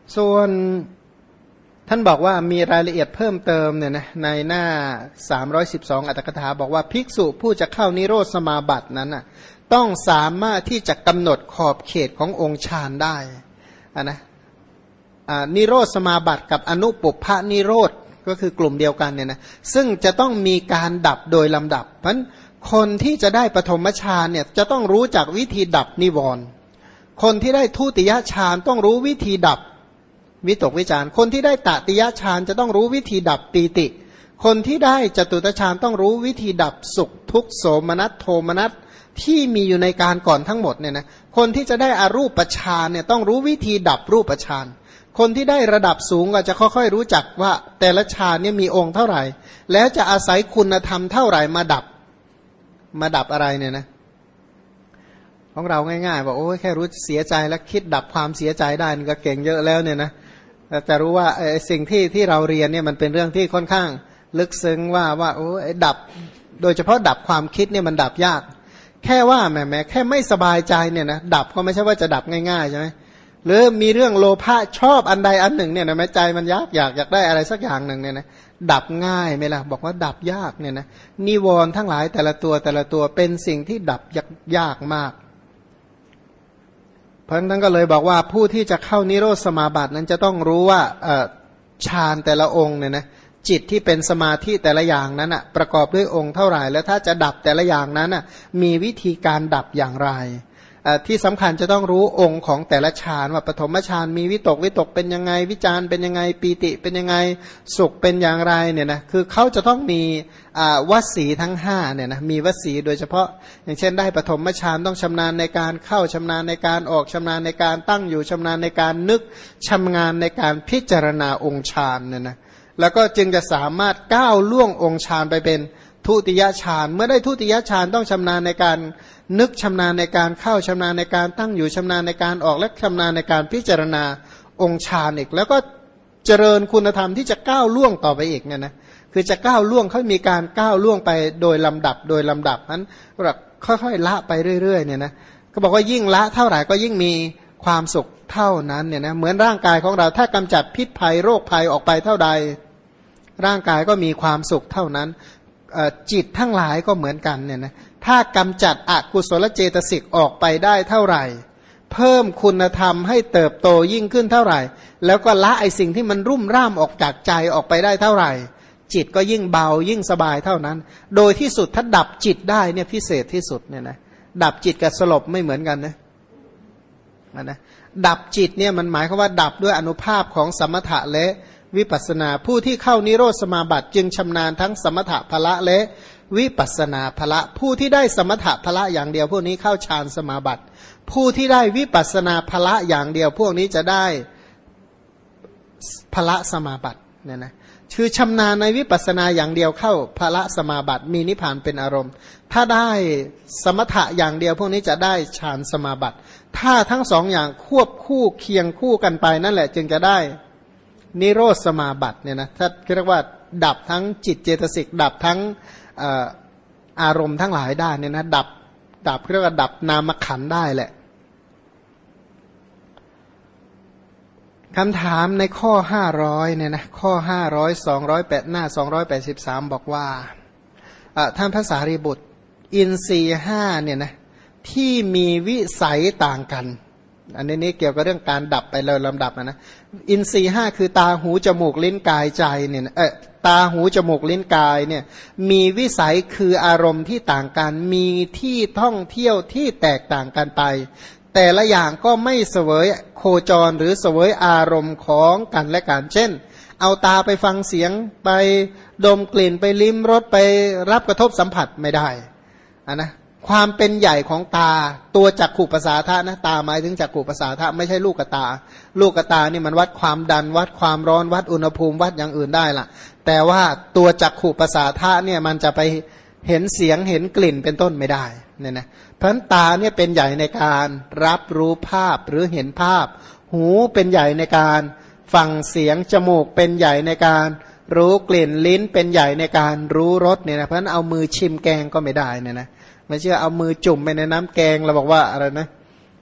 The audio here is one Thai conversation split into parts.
ส่วนท่านบอกว่ามีรายละเอียดเพิ่มเติมเนี่ยนะในหน้า312อัตถกถาบอกว่าภิกษุผู้จะเข้านิโรธสมาบัตินั้นน่ะต้องสามารถที่จะกำหนดขอบเขตขององค์ฌานได้นะนิโรธสมาบัติกับอนุปุพพนิโรธก็คือกลุ่มเดียวกันเนี่ยนะซึ่งจะต้องมีการดับโดยลำดับเพราะฉะนั้นคนที่จะได้ปฐมฌานเนี่ยจะต้องรู้จักวิธีดับนิวรณ์คนที่ได้ทุติยฌานต้องรู้วิธีดับวิตกวิจารคนที่ได้ตติยฌานจะต้องรู้วิธีดับปีติคนที่ได้จตุตฌานต้องรู้วิธีดับสุขทุกข์โสมนัสโทมนัสที่มีอยู่ในการก่อนทั้งหมดเนี่ยนะคนที่จะได้อรูปฌานเนี่ยต้องรู้วิธีดับรูปฌานคนที่ได้ระดับสูงก็จะค่อยๆรู้จักว่าแต่ละฌานเนี่ยมีองค์เท่าไหร่แล้วจะอาศัยคุณธรรมเท่าไหร่มาดับอะไรเนี่ยนะของเราง่ายๆบอกโอ้ยแค่รู้เสียใจแล้วคิดดับความเสียใจได้นี่ก็เก่งเยอะแล้วเนี่ยนะแต่รู้ว่าสิ่งที่เราเรียนเนี่ยมันเป็นเรื่องที่ค่อนข้างลึกซึ้งว่าโอ้ยดับโดยเฉพาะดับความคิดเนี่ยมันดับยากแค่ว่าแหมแค่ไม่สบายใจเนี่ยนะดับก็ไม่ใช่ว่าจะดับง่ายๆใช่ไหมหรือมีเรื่องโลภะชอบอันใดอันหนึ่งเนี่ยนะแม้ใจมันอยากได้อะไรสักอย่างหนึ่งเนี่ยนะดับง่ายไหมล่ะบอกว่าดับยากเนี่ยนะนิวรณ์ทั้งหลายแต่ละตัวเป็นสิ่งที่ดับยากมากเพราะฉะนั้นก็เลยบอกว่าผู้ที่จะเข้านิโรธสมาบัตินั้นจะต้องรู้ว่าฌานแต่ละองค์เนี่ยนะจิตที่เป็นสมาธิแต่ละอย่างนั้นอ่ะประกอบด้วยองค์เท่าไหร่แล้วถ้าจะดับแต่ละอย่างนั้นอ่ะมีวิธีการดับอย่างไรที่สำคัญจะต้องรู้องค์ของแต่ละฌานว่าปฐมฌานมีวิตกเป็นยังไงวิจารเป็นยังไงปีติเป็นยังไงสุขเป็นอย่างไรเนี่ยนะคือเขาจะต้องมีวสีทั้ง5เนี่ยนะมีวสีโดยเฉพาะอย่างเช่นได้ปฐมฌานต้องชำนาญในการเข้าชำนาญในการออกชำนาญในการตั้งอยู่ชำนาญในการนึกชำนาญในการพิจารณาองค์ฌานเนี่ยนะแล้วก็จึงจะสามารถก้าวล่วงองค์ฌานไปเป็นทุติยฌานเมื่อได้ทุติยฌานต้องชำนาญในการนึกชำนาญในการเข้าชำนาญในการตั้งอยู่ชำนาญในการออกและชำนาญในการพิจารณาองค์ฌานอีกแล้วก็เจริญคุณธรรมที่จะก้าวล่วงต่อไปอีกเนี่ยนะคือจะก้าวล่วงเขามีการก้าวล่วงไปโดยลำดับนั้นแบบค่อยๆละไปเรื่อยๆเนี่ยนะก็บอกว่ายิ่งละเท่าไหร่ก็ยิ่งมีความสุขเท่านั้นเนี่ยนะเหมือนร่างกายของเราถ้ากำจัดพิษภัยโรคภัยออกไปเท่าใดร่างกายก็มีความสุขเท่านั้นจิตทั้งหลายก็เหมือนกันเนี่ยนะถ้ากำจัดอกุศลเจตสิกออกไปได้เท่าไหร่เพิ่มคุณธรรมให้เติบโตยิ่งขึ้นเท่าไหร่แล้วก็ละไอสิ่งที่มันรุ่มร่ามออกจากใจออกไปได้เท่าไหร่จิตก็ยิ่งเบายิ่งสบายเท่านั้นโดยที่สุดถ้าดับจิตได้เนี่ยพิเศษที่สุดเนี่ยนะดับจิตกับสลบไม่เหมือนกันนะดับจิตเนี่ยมันหมายความว่าดับด้วยอานุภาพของสมถะและวิปัสสนาผู้ที่เข้านิโรธสมาบัติจึงชำนาญทั้งสมถะพละและวิปัสสนาพละผู้ที่ได้สมถะพละอย่างเดียวพวกนี้เข้าฌานสมาบัติผู้ที่ได้วิปัสสนาพละอย่างเดียวพวกนี้จะได้พละสมาบัติเนี่ยนะคือชำนาญในวิปัสสนาอย่างเดียวเข้าพละสมาบัติมีนิพพานเป็นอารมณ์ถ้าได้สมถะอย่างเดียวพวกนี้จะได้ฌานสมาบัติถ้าทั้งสองอย่างควบคู่เคียงคู่กันไปนั่นแหละจึงจะได้นิโรธสมาบัติเนี่ยนะถ้าเรียกว่าดับทั้งจิตเจตสิกดับทั้งอารมณ์ทั้งหลายได้เนี่ยนะดับเรียกว่าดับนามขันธ์ได้แหละคำถามในข้อ500เนี่ยนะข้อ500 208หน้า283บอกว่าท่านพระสารีบุตรอินทรีย์5เนี่ยนะที่มีวิสัยต่างกันอันนี้เกี่ยวกับเรื่องการดับไปเลยลำดับนะอินทรีย์5คือตาหูจมูกลิ้นกายใจเนี่ยตาหูจมูกลิ้นกายเนี่ยมีวิสัยคืออารมณ์ที่ต่างกันมีที่ท่องเที่ยวที่แตกต่างกันไปแต่ละอย่างก็ไม่เสวยโคจรหรือเสวยอารมณ์ของกันและกันเช่นเอาตาไปฟังเสียงไปดมกลิ่นไปลิ้มรสไปรับกระทบสัมผัสไม่ได้นะความเป็นใหญ่ของตาตัวจักขุประสาทะนะตาหมายถึงจักขุประสาทะไม่ใช่ลูกตานี่มันวัดความดันวัดความร้อนวัดอุณหภูมิวัดอย่างอื่นได้ล่ะแต่ว่าตัวจักขุประสาทะเนี่ยมันจะไปเห็นเสียงเห็นกลิ่นเป็นต้นไม่ได้เนี่ยนะเพราะฉะนั้นตาเนี่ยเป็นใหญ่ในการรับรู้ภาพหรือเห็นภาพหูเป็นใหญ่ในการฟังเสียงจมูกเป็นใหญ่ในการรู้กลิ่นลิ้นเป็นใหญ่ในการรู้รสเนี่ยนะเพราะฉะนั้นเอามือชิมแกงก็ไม่ได้เนี่ยนะไม่เชื่อเอามือจุ่มไปในน้ำแกงเราบอกว่าอะไรนะ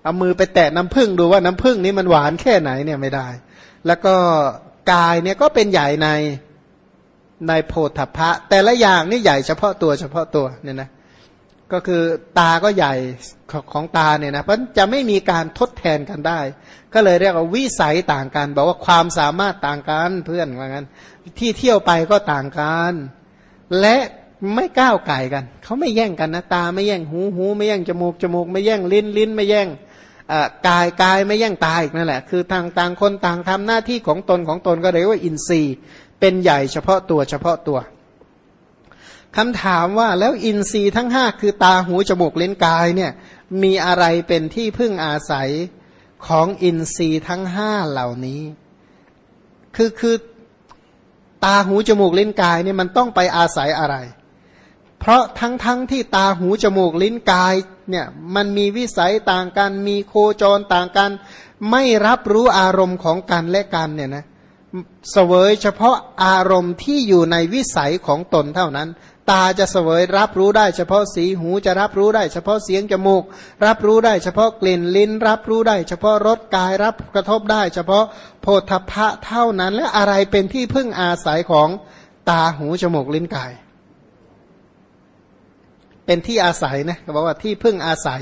เอามือไปแตะน้ำผึ้งดูว่าน้ำผึ้งนี้มันหวานแค่ไหนเนี่ยไม่ได้แล้วก็กายเนี่ยก็เป็นใหญ่ในโพธพะแต่ละอย่างนี่ใหญ่เฉพาะตัวเนี่ยนะก็คือตาก็ใหญ่ของตาเนี่ยนะเพราะจะไม่มีการทดแทนกันได้ก็เลยเรียกว่าวิสัยต่างกันบอกว่าความสามารถต่างกันเพื่อนว่างั้นที่เที่ยวไปก็ต่างกันและไม่ก้าวไก่กันเขาไม่แย่งกันนะตาไม่แย่งหูไม่แย่งจมูกไม่แย่งลิ้นไม่แย่งกายไม่แย่งตาอีกนั่นแหละคือต่างคนต่างทำหน้าที่ของตนก็เรียกว่าอินทรีย์เป็นใหญ่เฉพาะตัวคำถามว่าแล้วอินทรีย์ทั้งห้าคือตาหูจมูกลิ้นกายเนี่ยมีอะไรเป็นที่พึ่งอาศัยของอินทรีย์ทั้งห้าเหล่านี้คือตาหูจมูกลิ้นกายเนี่ยมันต้องไปอาศัยอะไรเพราะทั้งที่ตาหูจมูกลิ้นกายเนี่ยมันมีวิสัยต่างกันมีโคจรต่างกันไม่รับรู้อารมณ์ของกันและกันเนี่ยนะเสวยเฉพาะอารมณ์ที่อยู่ในวิสัยของตนเท่านั้นตาจะเสวยรับรู้ได้เฉพาะสีหูจะรับรู้ได้เฉพาะเสียงจมูกรับรู้ได้เฉพาะกลิ่นลิ้นรับรู้ได้เฉพาะรสกายรับกระทบได้เฉพาะโผฏฐัพพะเท่านั้นและอะไรเป็นที่พึ่งอาศัยของตาหูจมูกลิ้นกายเป็นที่อาศัยนะเขาบอกว่าที่พึ่งอาศัย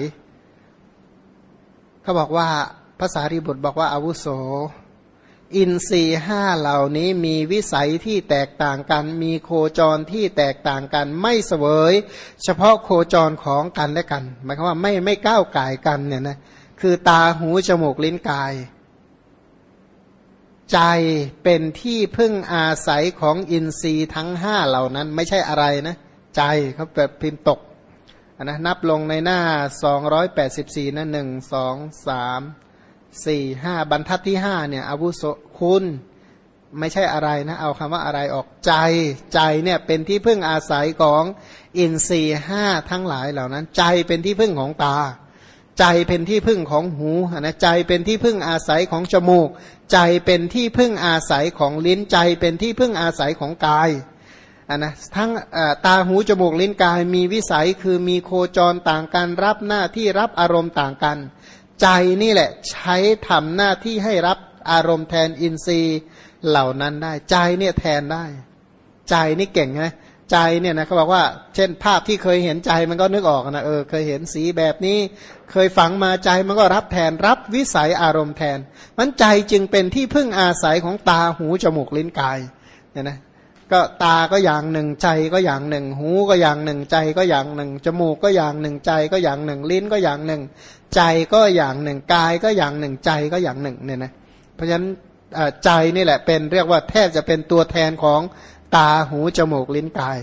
เขาบอกว่าภาษารีบุตรบอกว่าอาวุโสอินทรีย์ห้าเหล่านี้มีวิสัยที่แตกต่างกันมีโคจรที่แตกต่างกันไม่เสวยเฉพาะโคจรของกันและกันหมายความว่าไม่ก้าวไก่กันเนี่ยนะคือตาหูจมูกลิ้นกายใจเป็นที่พึ่งอาศัยของอินทรีย์ทั้งห้าเหล่านั้นไม่ใช่อะไรนะใจเขาแบบพิมพ์ตกนะนับลงในหน้า284นะ1 2 3 4 5บรรทัดที่5เนี่ยอาวุโสคุณไม่ใช่อะไรนะเอาคำว่าอะไรออกใจเนี่ยเป็นที่พึ่งอาศัยของอินทรีย์ห้าทั้งหลายเหล่านั้นใจเป็นที่พึ่งของตาใจเป็นที่พึ่งของหูนะใจเป็นที่พึ่งอาศัยของจมูกใจเป็นที่พึ่งอาศัยของลิ้นใจเป็นที่พึ่งอาศัยของกายนะทั้งตาหูจมูกลิ้นกายมีวิสัยคือมีโคจรต่างกันรับหน้าที่รับอารมณ์ต่างกันใจนี่แหละใช้ทำหน้าที่ให้รับอารมณ์แทนอินทรีย์เหล่านั้นได้ใจเนี่ยแทนได้ใจนี่เก่งไงใจเนี่ยนะเขาบอกว่าเช่นภาพที่เคยเห็นใจมันก็นึกออกนะเคยเห็นสีแบบนี้เคยฝังมาใจมันก็รับแทนรับวิสัยอารมณ์แทนมันใจจึงเป็นที่พึ่งอาศัยของตาหูจมูกลิ้นกายเนี่ยนะก็ตาก็อย่างหนึ่งใจก็อย่างหนึ่งหูก็อย่างหนึ่งใจก็อย่างหนึ่งจมูกก็อย่างหนึ่งใจก็อย่างหนึ่งลิ้นก็อย่างหนึ่งใจก็อย่างหนึ่งกายก็อย่างหนึ่งใจก็อย่างหนึ่งเนี่ยนะเพราะฉะนั้นใจนี่แหละเป็นเรียกว่าแทบจะเป็นตัวแทนของตาหูจมูกลิ้นกาย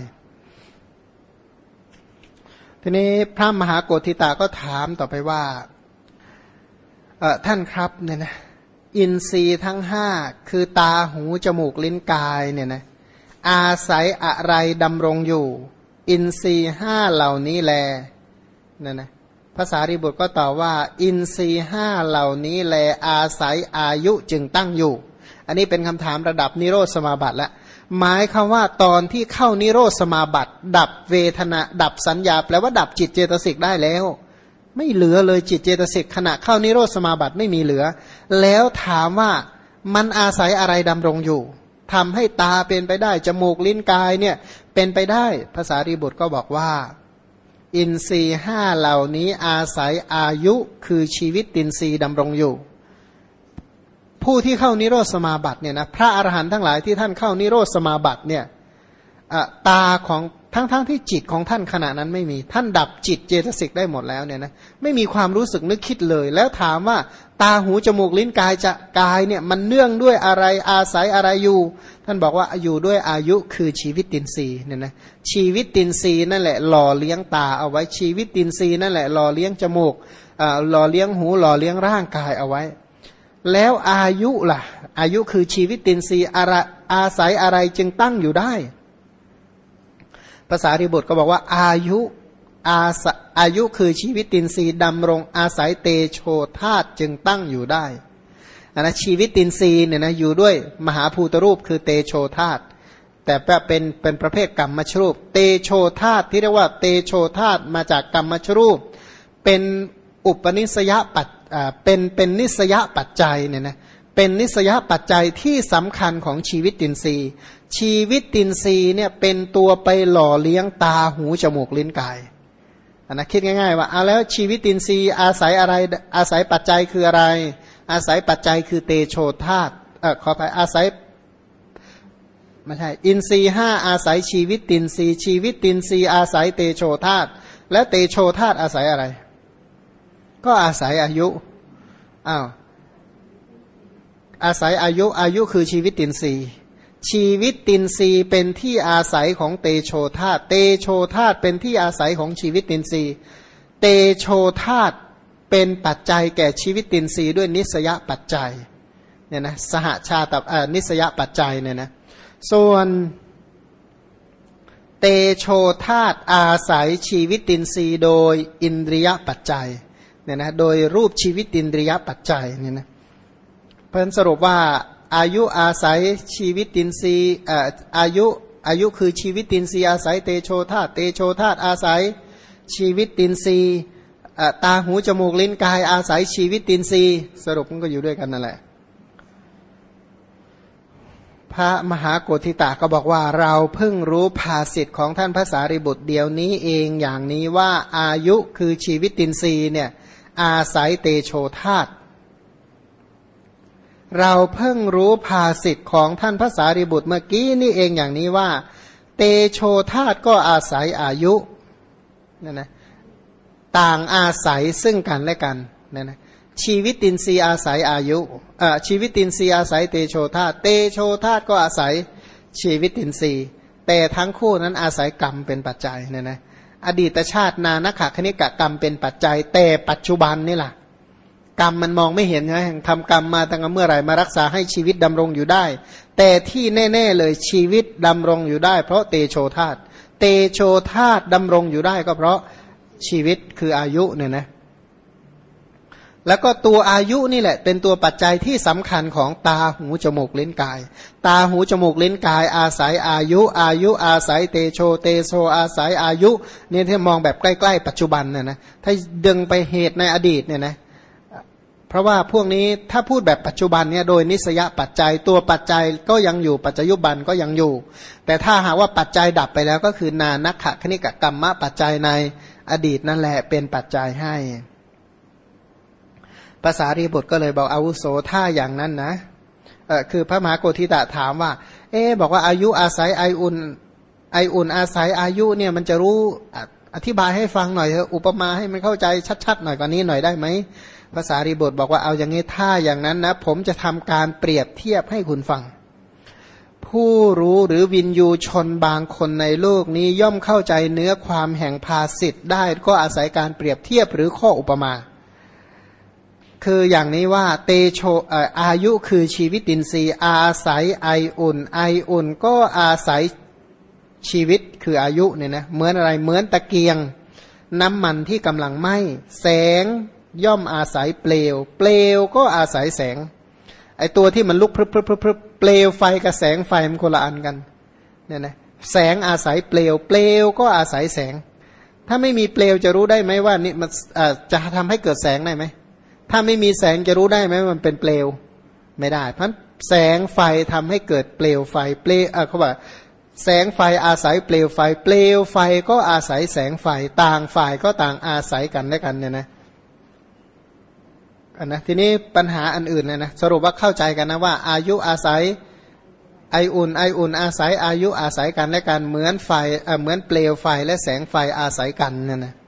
ทีนี้พระมหาโกฏฐิตาก็ถามต่อไปว่าท่านครับเนี่ยนะอินทรีย์ทั้งห้าคือตาหูจมูกลิ้นกายเนี่ยนะอาศัยอะไรดำรงอยู่อินทรีย์ห้าเหล่านี้แลนั่นนะภาษาริบุตรก็ตอบว่าอินทรีย์ห้าเหล่านี้แลอาศัยอายุจึงตั้งอยู่อันนี้เป็นคำถามระดับนิโรธสมาบัติแล้วหมายคำว่าตอนที่เข้านิโรธสมาบัติดับเวทนาดับสัญญาแปลว่าดับจิตเจตสิกได้แล้วไม่เหลือเลยจิตเจตสิกขณะเข้านิโรธสมาบัติไม่มีเหลือแล้วถามว่ามันอาศัยอะไรดำรงอยู่ทำให้ตาเป็นไปได้จมูกลิ้นกายเนี่ยเป็นไปได้ภาษาริบุตรก็บอกว่าอินทรีย์ห้าเหล่านี้อาศัยอายุคือชีวิตอินทรีย์ดำรงอยู่ผู้ที่เข้านิโรธสมาบัติเนี่ยนะพระอรหันต์ทั้งหลายที่ท่านเข้านิโรธสมาบัติเนี่ยตาของทั้งที่จิตของท่านขณะนั้นไม่มีท่านดับจิตเจตสิกได้หมดแล้วเนี่ยนะไม่มีความรู้สึกนึกคิดเลยแล้วถามว่าตาหูจมูกลิ้นกายจะกายเนี่ยมันเนื่องด้วยอะไรอาศัยอะไรอยู่ท่านบอกว่าอยู่ด้วยอายุคือชีวิตตินทรีย์เนี่ยนะชีวิตตินทรีย์นั่นแหละหล่อเลี้ยงตาเอาไว้ชีวิตตินทรีย์นั่นแหละหล่อเลี้ยงจมูกหล่อเลี้ยงหูหล่อเลี้ยงร่างกายเอาไว้แล้วอายุล่ะอายุคือชีวิตตินทรีย์อาศัยอะไรจึงตั้งอยู่ได้ภาษาริบุตรก็บอกว่าอายุคือชีวิตตินทรีย์ดำรงอาศัยเตโชธาตุจึงตั้งอยู่ได้นะชีวิตตินทรีย์เนี่ยนะอยู่ด้วยมหาภูตรูปคือเตโชธาตุแต่เป็นประเภทกรรมมชรูปเตโชธาตุที่เรียกว่าเตโชธาตุมาจากกรรมมชรูปเป็นอุปนิสยปัจเป็นนิสยปัจจัยเนี่ยนะเป็นนิสยปัจจัยที่สำคัญของชีวิตตินทรีย์ชีวิตตินทรีย์เนี่ยเป็นตัวไปหล่อเลี้ยงตาหูจมูกลิ้นกายนะคิดง่ายๆว่าเอาแล้วชีวิตตินทรีย์อาศัยอะไรอาศัยปัจจัยคืออะไรอาศัยปัจจัยคือเตโชธาตุขอไปอาศัยไม่ใช่อินทรีย์ห้าอาศัยชีวิตตินทรีย์ชีวิตตินทรีย์อาศัยเตโชธาตุและเตโชธาตุอาศัยอะไรก็อาศัยอายุอาศัยอายุคือชีวิตตินทรีย์ชีวิตตินทรีย์เป็นที่อาศัยของเตโชธาตุเตโชธาตุเป็นที่อาศัยของชีวิตตินทรีย์เตโชธาตุเป็นปัจจัยแก่ชีวิตตินทรีย์ด้วยนิสยปัจจัยเนี่ยนะสหชาตนิสยปัจจัยเนี่ยนะส่วนเตโชธาตุอาศัยชีวิตตินทรีย์โดยอินทรียปัจจัยเนี่ยนะโดยรูปชีวิตอินทรียปัจจัยเนี่ยนะเพราะฉะนั้นสรุปว่าอายุอาศัยชีวิตตินทรีย์อายุคือชีวิตตินทรีย์อาศัยเตโชธาตุเตโชธาตุอาศัยชีวิตตินทรีย์ตาหูจมูกลิ้นกายอาศัยชีวิตตินทรีย์สรุปมันก็อยู่ด้วยกันนั่นแหละพระมหาโกธิตะก็บอกว่าเราเพิ่งรู้ภาษิตของท่านพระสารีบุตรเดียวนี้เองอย่างนี้ว่าอายุคือชีวิตตินทรีย์เนี่ยอาศัยเตโชธาตุเราเพิ่งรู้ภาษิตของท่านพระสารีบุตรเมื่อกี้นี่เองอย่างนี้ว่าเตโชธาตุก็อาศัยอายุนั่นนะต่างอาศัยซึ่งกันและกันนั่นนะชีวิตตินทรีย์อาศัยอายุชีวิตตินทรีย์อาศัยเตโชธาตุเตโชธาตุก็อาศัยชีวิตตินทรีย์แต่ทั้งคู่นั้นอาศัยกรรมเป็นปัจจัยเนี่ยนะอดีตชาตินานักขคณิกกรรมเป็นปัจจัยแต่ปัจจุบันนี่ล่ะกรรมมันมองไม่เห็นไงทำกรรมมาตั้งแต่เมื่อไหร่มารักษาให้ชีวิตดำรงอยู่ได้แต่ที่แน่ๆเลยชีวิตดำรงอยู่ได้เพราะเตโชธาตุเตโชธาตุดำรงอยู่ได้ก็เพราะชีวิตคืออายุเนี่ยนะแล้วก็ตัวอายุนี่แหละเป็นตัวปัจจัยที่สำคัญของตาหูจมูกลิ้นกายตาหูจมูกลิ้นกายอาศัยอายุอาศัยเตโชเตโชอาศัยอายุเนี่ยถ้ามองแบบใกล้ๆปัจจุบันเนี่ยนะถ้าดึงไปเหตุในอดีตเนี่ยนะเพราะว่าพวกนี้ถ้าพูดแบบปัจจุบันเนี่ยโดยนิสยปัจจัยตัวปัจจัยก็ยังอยู่ปัจจยุบันก็ยังอยู่แต่ถ้าหากว่าปัจจัยดับไปแล้วก็คือนานักขคณิกกรรมปัจจัยในอดีตนั่นแหละเป็นปัจจัยให้ภาษารีบุตรก็เลยบอกอาวุโสถ้าอย่างนั้นนะคือพระมหาโกธิตะถามว่าบอกว่าอายุอาศัยไออุ่นอาศัยอายุเนี่ยมันจะรู้อธิบายให้ฟังหน่อยเถอะอุปมาให้มันเข้าใจชัดๆหน่อยกว่านี้หน่อยได้ไหมภาษารีบุตรบอกว่าเอาอย่างนี้ถ้าอย่างนั้นนะผมจะทำการเปรียบเทียบให้คุณฟังผู้รู้หรือวินยูชนบางคนในโลกนี้ย่อมเข้าใจเนื้อความแห่งภาษิตได้ก็อาศัยการเปรียบเทียบหรือข้ออุปมาคืออย่างนี้ว่าเตโชอายุคือชีวิตตินทรีย์อาศัยไออุ่นก็อาศัยชีวิตคืออายุเนี่ยนะเหมือนอะไรเหมือนตะเกียงน้ำมันที่กำลังไหม้แสงย่อมอาศัยเปลวก็อาศัยแสงไอตัวที่มันลุกพรึบเปลวไฟกับแสงไฟมันคนละอันกันเนี่ยนะแสงอาศัยเปลวก็อาศัยแสงถ้าไม่มีเปลวจะรู้ได้ไหมว่านี่มันจะทำให้เกิดแสงได้ไหมถ้าไม่มีแสงจะรู้ได้ไหมมันเป็นเปลวไม่ได้เพราะแสงไฟทำให้เกิดเปลวไฟเขาบอกแสงไฟอาศัยเปลวไฟก็อาศัยแสงไฟต่างฝ่ายก็ต่างอาศัยกันและกันเนี่ยนะทีนี้ปัญหาอันอื่นเนี่ยนะสรุปว่าเข้าใจกันนะว่าอายุอาศัยไออุ่นอาศัยอายุอาศัยกันและกันเหมือนไฟเหมือนเปลวไฟและแสงไฟอาศัยกันเนี่ยนะ